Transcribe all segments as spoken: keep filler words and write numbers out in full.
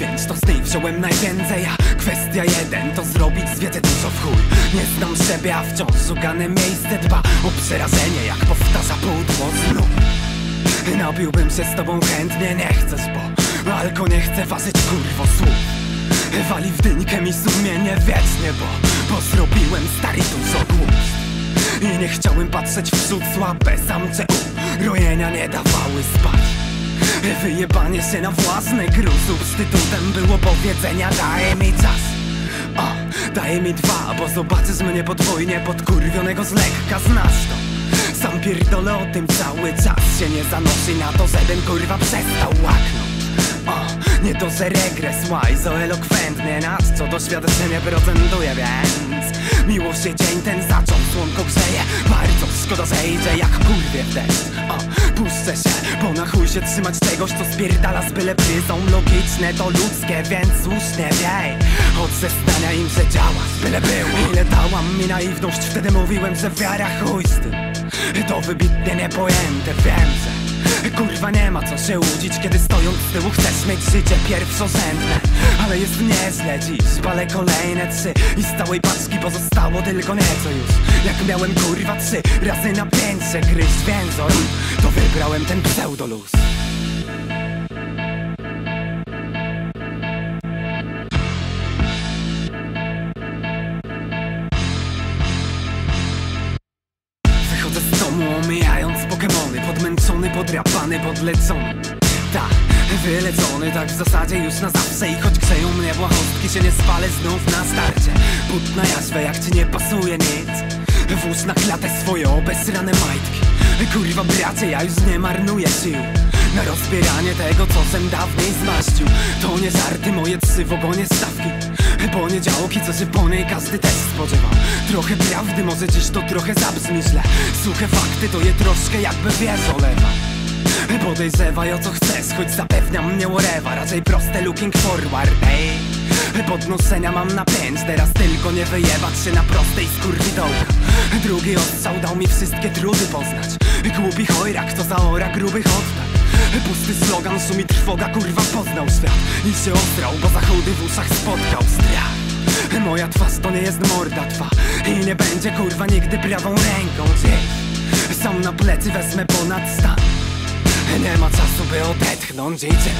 Więc to z niej wziąłem najwięcej, a kwestia jeden to zrobić z wiedzy dużo w chuj. Nie znam siebie, a wciąż szukane miejsce dba o przerażenie, jak powtarza pudło znów. Napiłbym się z tobą chętnie, nie chcesz, bo alko nie chcę ważyć kurwo słów. Wali w dyńkę mi sumienie wiecznie, bo, bo zrobiłem stary dużo głupstw. I nie chciałem patrzeć w przód, słabe samce urojenia nie dawały spać. Wyjebanie się na własny gruz substytutem było powiedzenia daje mi czas. O, daje mi dwa, bo zobaczysz mnie podwójnie podkurwionego z lekka, znasz to. Sam pierdolę o tym cały czas, się nie zanosi na to, żebym kurwa przestał łaknąć. O, nie to, że regres łajzo elokwentnie nas, co doświadczenie procentuje, więc miło się dzień ten zaczął, słonko grzeje bardzo, szkoda, że idzie jak kurwie w deszcz. O, puszczę się, bo na chuj się trzymać czegoś, co spierdala z byle pryzą. Logiczne to ludzkie, więc słusznie wiej, od zeznania im się działa, byle było. Ile dałam mi naiwność, wtedy mówiłem, że wiara chuj z tym. To wybitnie niepojęte, wiem, że kurwa nie ma co się łudzić, kiedy stojąc z tyłu chcesz mieć życie pierwszorzędne. Ale jest nieźle dziś, palę kolejne trzy i z całej paczki pozostało tylko nieco już. Jak miałem kurwa trzy razy na pięć się gryźć więzor, to wybrałem ten pseudoluz. Wychodzę z domu omijając pokemony, podmęczony, podrapany, podlecony. Ta, wylecony, tak w zasadzie już na zawsze. I choć grzeją mnie błahostki, się nie spalę znów na starcie. But na jarzwę, jak ci nie pasuje nic, włóż na klatę swoje obesrane majtki. Kurwa bracie, ja już nie marnuję sił na rozbieranie tego, co sem dawniej zmaścił. To nie żarty, moje trzy w ogonie stawki, poniedziałki, co się po niej każdy też spodziewał. Trochę prawdy, może dziś to trochę zabrzmi źle. Suche fakty to je troszkę jakby wiesz olewa. Podejrzewaj o co chcesz, choć zapewnia mnie whatever. Raczej proste looking forward, ej. Podnoszenia mam na pięć, teraz tylko nie wyjebać się na prostej skurwidołka. Drugi odstrzał dał mi wszystkie trudy poznać. Głupi chojrak, co zaora grubych oddach. Pusty slogan, szumi trwoga, kurwa poznał świat i się ostrał, bo zachudy w uszach spotkał strach. Moja twarz to nie jest morda twa i nie będzie kurwa nigdy prawą ręką gdzieś. Sam na plecy wezmę ponad stan, nie ma czasu by odetchnąć, idzie.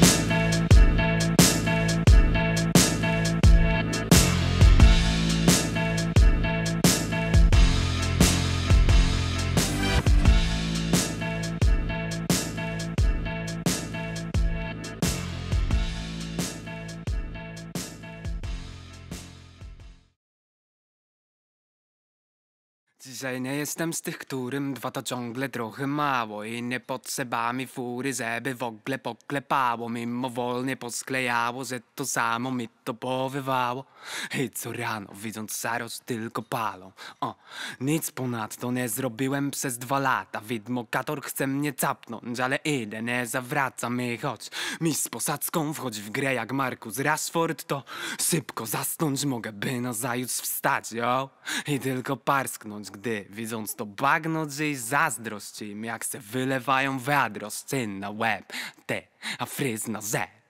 Dzisiaj nie jestem z tych, którym dwa to ciągle trochę mało i nie potrzeba mi fury, żeby w ogóle poklepało. Mimowolnie posklejało, że to samo mi to powywało. I co rano, widząc zarost, tylko palą. O, nic ponadto nie zrobiłem przez dwa lata. Widmokator chce mnie capnąć, ale idę, nie zawracam i choć mi z posadzką wchodzi w grę jak Marcus Rashford, to szybko zasnąć mogę, by nazajutrz wstać, jo? I tylko parsknąć, gdy widząc to bagno, gdzieś zazdrość im, jak se wylewają wiadro z cyn na łeb, te, a fryz na Z.